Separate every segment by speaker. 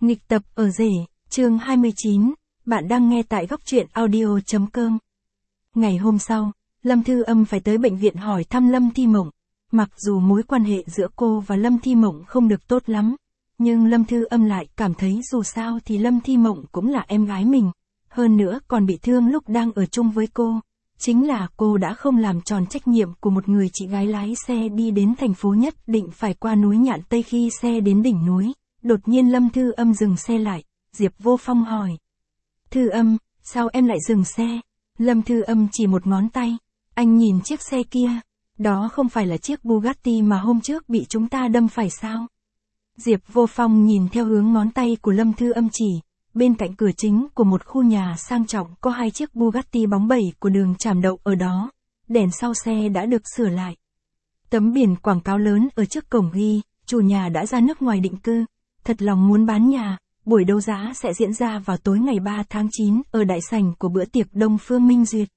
Speaker 1: Nghịch tập ở rể, chương 29, bạn đang nghe tại góc truyện audio.com. Ngày hôm sau, Lâm Thư Âm phải tới bệnh viện hỏi thăm Lâm Thi Mộng. Mặc dù mối quan hệ giữa cô và Lâm Thi Mộng không được tốt lắm, nhưng Lâm Thư Âm lại cảm thấy dù sao thì Lâm Thi Mộng cũng là em gái mình. Hơn nữa còn bị thương lúc đang ở chung với cô. Chính là cô đã không làm tròn trách nhiệm của một người chị gái lái xe đi đến thành phố nhất định phải qua núi Nhạn Tây. Khi xe đến đỉnh núi, đột nhiên Lâm Thư Âm dừng xe lại. Diệp Vô Phong hỏi. Thư Âm, sao em lại dừng xe? Lâm Thư Âm chỉ một ngón tay. Anh nhìn chiếc xe kia. Đó không phải là chiếc Bugatti mà hôm trước bị chúng ta đâm phải sao? Diệp Vô Phong nhìn theo hướng ngón tay của Lâm Thư Âm chỉ. Bên cạnh cửa chính của một khu nhà sang trọng có hai chiếc Bugatti bóng bẩy của Đường Trảm đậu ở đó. Đèn sau xe đã được sửa lại. Tấm biển quảng cáo lớn ở trước cổng ghi, chủ nhà đã ra nước ngoài định cư. Thật lòng muốn bán nhà. Buổi đấu giá sẽ diễn ra vào tối ngày 3 tháng 9 ở đại sảnh của bữa tiệc Đông Phương Minh Duyệt.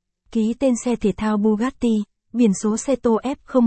Speaker 1: Ký tên xe thể thao Bugatti, biển số xe tô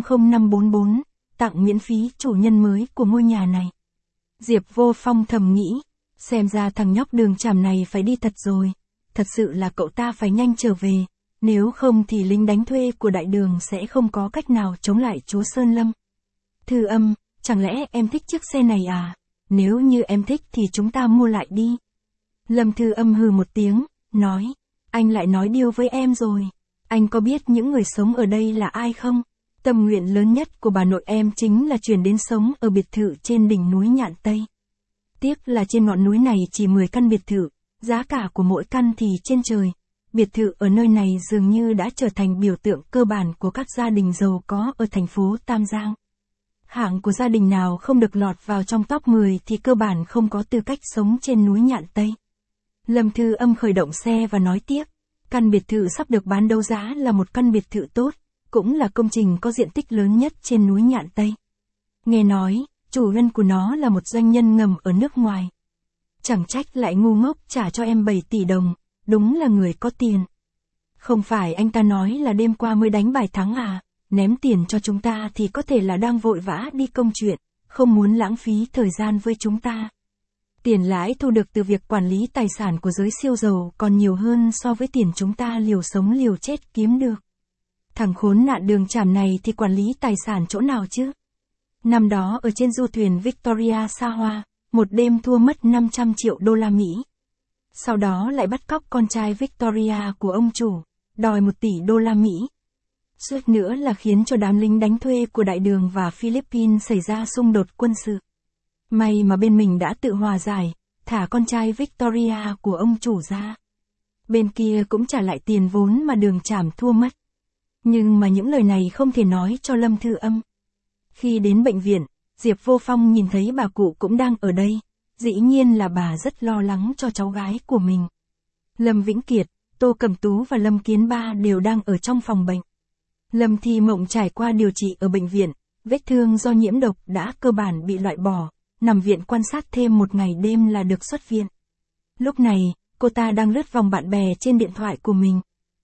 Speaker 1: F00544, tặng miễn phí chủ nhân mới của ngôi nhà này. Diệp Vô Phong thầm nghĩ, xem ra thằng nhóc Đường Trảm này phải đi thật rồi. Thật sự là cậu ta phải nhanh trở về, nếu không thì lính đánh thuê của đại đường sẽ không có cách nào chống lại chúa Sơn Lâm. Thư Âm, chẳng lẽ em thích chiếc xe này à? Nếu như em thích thì chúng ta mua lại đi. Lâm Thư Âm hừ một tiếng, nói, anh lại nói điêu với em rồi. Anh có biết những người sống ở đây là ai không? Tâm nguyện lớn nhất của bà nội em chính là chuyển đến sống ở biệt thự trên đỉnh núi Nhạn Tây. Tiếc là trên ngọn núi này chỉ 10 căn biệt thự, giá cả của mỗi căn thì trên trời. Biệt thự ở nơi này dường như đã trở thành biểu tượng cơ bản của các gia đình giàu có ở thành phố Tam Giang. Hạng của gia đình nào không được lọt vào trong top 10 thì cơ bản không có tư cách sống trên núi Nhạn Tây. Lâm Thư Âm khởi động xe và nói tiếp, căn biệt thự sắp được bán đấu giá là một căn biệt thự tốt, cũng là công trình có diện tích lớn nhất trên núi Nhạn Tây. Nghe nói, chủ nhân của nó là một doanh nhân ngầm ở nước ngoài. Chẳng trách lại ngu ngốc trả cho em 7 tỷ đồng, đúng là người có tiền. Không phải anh ta nói là đêm qua mới đánh bài thắng à? Ném tiền cho chúng ta thì có thể là đang vội vã đi công chuyện, không muốn lãng phí thời gian với chúng ta. Tiền lãi thu được từ việc quản lý tài sản của giới siêu giàu còn nhiều hơn so với tiền chúng ta liều sống liều chết kiếm được. Thằng khốn nạn Đường Trảm này thì quản lý tài sản chỗ nào chứ? Năm đó ở trên du thuyền Victoria xa hoa, một đêm thua mất 500 triệu đô la Mỹ. Sau đó lại bắt cóc con trai Victoria của ông chủ, đòi 1 tỷ đô la Mỹ. Suốt nữa là khiến cho đám lính đánh thuê của đại đường và Philippines xảy ra xung đột quân sự. May mà bên mình đã tự hòa giải, thả con trai Victoria của ông chủ ra. Bên kia cũng trả lại tiền vốn mà Đường Trảm thua mất. Nhưng mà những lời này không thể nói cho Lâm Thư Âm. Khi đến bệnh viện, Diệp Vô Phong nhìn thấy bà cụ cũng đang ở đây. Dĩ nhiên là bà rất lo lắng cho cháu gái của mình. Lâm Vĩnh Kiệt, Tô Cẩm Tú và Lâm Kiến Ba đều đang ở trong phòng bệnh. Lâm Thi Mộng trải qua điều trị ở bệnh viện, vết thương do nhiễm độc đã cơ bản bị loại bỏ, nằm viện quan sát thêm 1 ngày đêm là được xuất viện. Lúc này, cô ta đang lướt vòng bạn bè trên điện thoại của mình.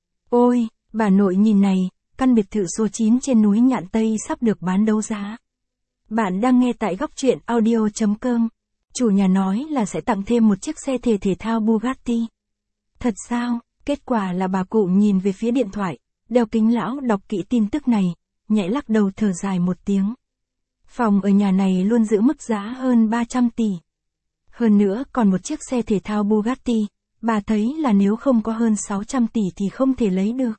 Speaker 1: Ôi, bà nội nhìn này, căn biệt thự số 9 trên núi Nhạn Tây sắp được bán đấu giá. Bạn đang nghe tại góc truyện audio.com. Chủ nhà nói là sẽ tặng thêm một chiếc xe thể thao Bugatti. Thật sao? Kết quả là bà cụ nhìn về phía điện thoại, đeo kính lão đọc kỹ tin tức này, nhẹ lắc đầu thở dài một tiếng. Phòng ở nhà này luôn giữ mức giá hơn 300 tỷ. Hơn nữa còn một chiếc xe thể thao Bugatti, bà thấy là nếu không có hơn 600 tỷ thì không thể lấy được.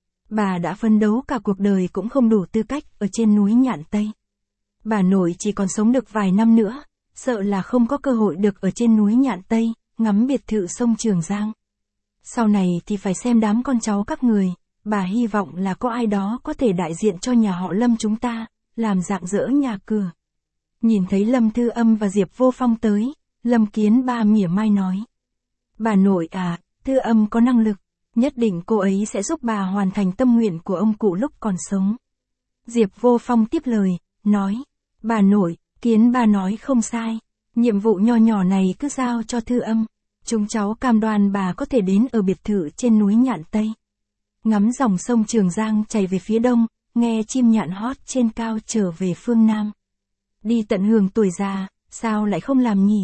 Speaker 1: Bà đã phấn đấu cả cuộc đời cũng không đủ tư cách ở trên núi Nhạn Tây. Bà nội chỉ còn sống được vài năm nữa, sợ là không có cơ hội được ở trên núi Nhạn Tây, ngắm biệt thự sông Trường Giang. Sau này thì phải xem đám con cháu các người, bà hy vọng là có ai đó có thể đại diện cho nhà họ Lâm chúng ta, làm rạng rỡ nhà cửa. Nhìn thấy Lâm Thư Âm và Diệp Vô Phong tới, Lâm Kiến Ba mỉa mai nói. Bà nội à, Thư Âm có năng lực, nhất định cô ấy sẽ giúp bà hoàn thành tâm nguyện của ông cụ lúc còn sống. Diệp Vô Phong tiếp lời, nói, bà nội, Kiến Ba nói không sai, nhiệm vụ nho nhỏ này cứ giao cho Thư Âm, chúng cháu cam đoan bà có thể đến ở biệt thự trên núi Nhạn Tây. Ngắm dòng sông Trường Giang chảy về phía đông, nghe chim nhạn hót trên cao trở về phương Nam. Đi tận hưởng tuổi già, sao lại không làm nhỉ?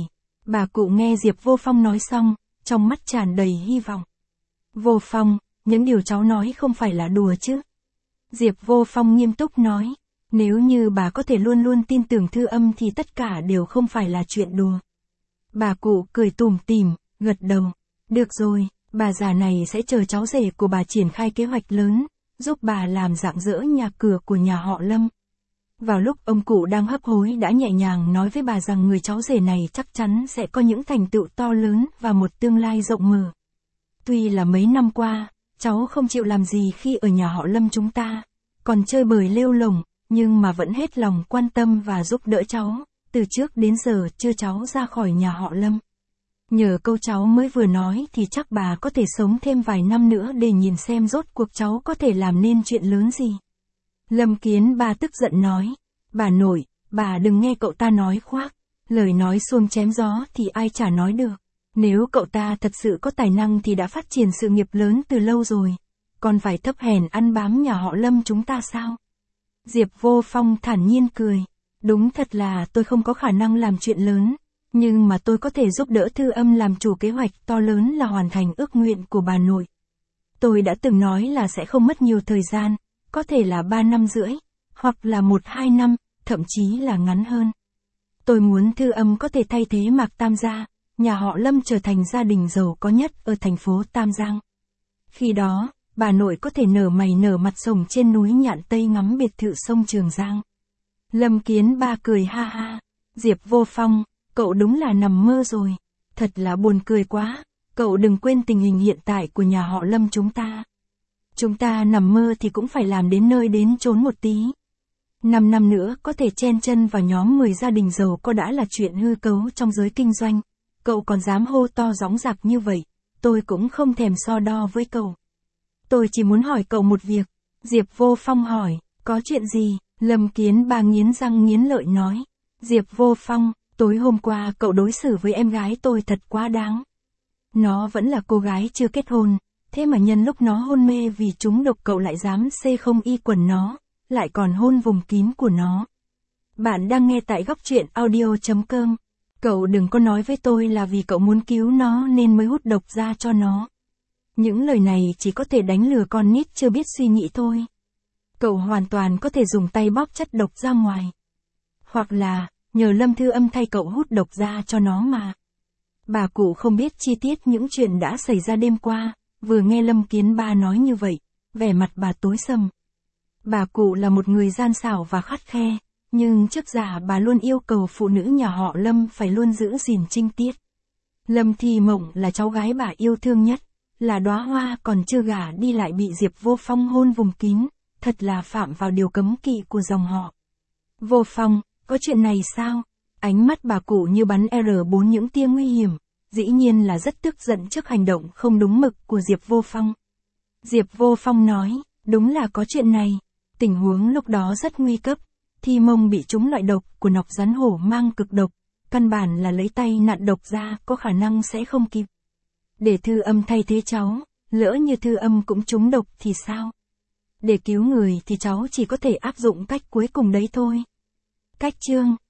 Speaker 1: Bà cụ nghe Diệp Vô Phong nói xong, trong mắt tràn đầy hy vọng. Vô Phong, những điều cháu nói không phải là đùa chứ? Diệp Vô Phong nghiêm túc nói, nếu như bà có thể luôn luôn tin tưởng Thư Âm thì tất cả đều không phải là chuyện đùa. Bà cụ cười tủm tỉm, gật đầu. Được rồi, bà già này sẽ chờ cháu rể của bà triển khai kế hoạch lớn, giúp bà làm rạng rỡ nhà cửa của nhà họ Lâm. Vào lúc ông cụ đang hấp hối đã nhẹ nhàng nói với bà rằng người cháu rể này chắc chắn sẽ có những thành tựu to lớn và một tương lai rộng mở. Tuy là mấy năm qua, cháu không chịu làm gì khi ở nhà họ Lâm chúng ta, còn chơi bời lêu lổng, nhưng mà vẫn hết lòng quan tâm và giúp đỡ cháu, từ trước đến giờ chưa cháu ra khỏi nhà họ Lâm. Nhờ câu cháu mới vừa nói thì chắc bà có thể sống thêm vài năm nữa để nhìn xem rốt cuộc cháu có thể làm nên chuyện lớn gì. Lâm Kiến Ba tức giận nói, bà nội, bà đừng nghe cậu ta nói khoác, lời nói xuông chém gió thì ai chả nói được. Nếu cậu ta thật sự có tài năng thì đã phát triển sự nghiệp lớn từ lâu rồi, còn phải thấp hèn ăn bám nhà họ Lâm chúng ta sao? Diệp Vô Phong thản nhiên cười, đúng thật là tôi không có khả năng làm chuyện lớn, nhưng mà tôi có thể giúp đỡ Thư Âm làm chủ kế hoạch to lớn là hoàn thành ước nguyện của bà nội. Tôi đã từng nói là sẽ không mất nhiều thời gian, có thể là 3 năm rưỡi, hoặc là 1-2 năm, thậm chí là ngắn hơn. Tôi muốn Thư Âm có thể thay thế Mạc Tam gia, nhà họ Lâm trở thành gia đình giàu có nhất ở thành phố Tam Giang. Khi đó, bà nội có thể nở mày nở mặt sống trên núi Nhạn Tây ngắm biệt thự sông Trường Giang. Lâm Kiến Ba cười ha ha, Diệp Vô Phong, cậu đúng là nằm mơ rồi, thật là buồn cười quá, cậu đừng quên tình hình hiện tại của nhà họ Lâm chúng ta. Chúng ta nằm mơ thì cũng phải làm đến nơi đến chốn một tí. 5 năm nữa có thể chen chân vào nhóm 10 gia đình giàu có đã là chuyện hư cấu trong giới kinh doanh. Cậu còn dám hô to dõng dạc như vậy, tôi cũng không thèm so đo với cậu. Tôi chỉ muốn hỏi cậu một việc. Diệp Vô Phong hỏi, có chuyện gì? Lâm Kiến Ba nghiến răng nghiến lợi nói. Diệp Vô Phong, tối hôm qua cậu đối xử với em gái tôi thật quá đáng. Nó vẫn là cô gái chưa kết hôn, thế mà nhân lúc nó hôn mê vì trúng độc cậu lại dám xê không y quần nó, lại còn hôn vùng kín của nó. Bạn đang nghe tại góc truyện audio.com. Cậu đừng có nói với tôi là vì cậu muốn cứu nó nên mới hút độc ra cho nó. Những lời này chỉ có thể đánh lừa con nít chưa biết suy nghĩ thôi. Cậu hoàn toàn có thể dùng tay bóp chất độc ra ngoài. Hoặc là, nhờ Lâm Thư Âm thay cậu hút độc ra cho nó mà. Bà cụ không biết chi tiết những chuyện đã xảy ra đêm qua, vừa nghe Lâm Kiến Ba nói như vậy, vẻ mặt bà tối sầm. Bà cụ là một người gian xảo và khắt khe, nhưng trước giờ bà luôn yêu cầu phụ nữ nhà họ Lâm phải luôn giữ gìn trinh tiết. Lâm Thi Mộng là cháu gái bà yêu thương nhất, là đóa hoa còn chưa gả đi lại bị Diệp Vô Phong hôn vùng kín, thật là phạm vào điều cấm kỵ của dòng họ. Vô Phong, có chuyện này sao? Ánh mắt bà cụ như bắn R4 những tia nguy hiểm, dĩ nhiên là rất tức giận trước hành động không đúng mực của Diệp Vô Phong. Diệp Vô Phong nói, đúng là có chuyện này. Tình huống lúc đó rất nguy cấp, Thi Mông bị trúng loại độc của nọc rắn hổ mang cực độc, căn bản là lấy tay nặn độc ra có khả năng sẽ không kịp. Để Thư Âm thay thế cháu, lỡ như Thư Âm cũng trúng độc thì sao? Để cứu người thì cháu chỉ có thể áp dụng cách cuối cùng đấy thôi. Cách chương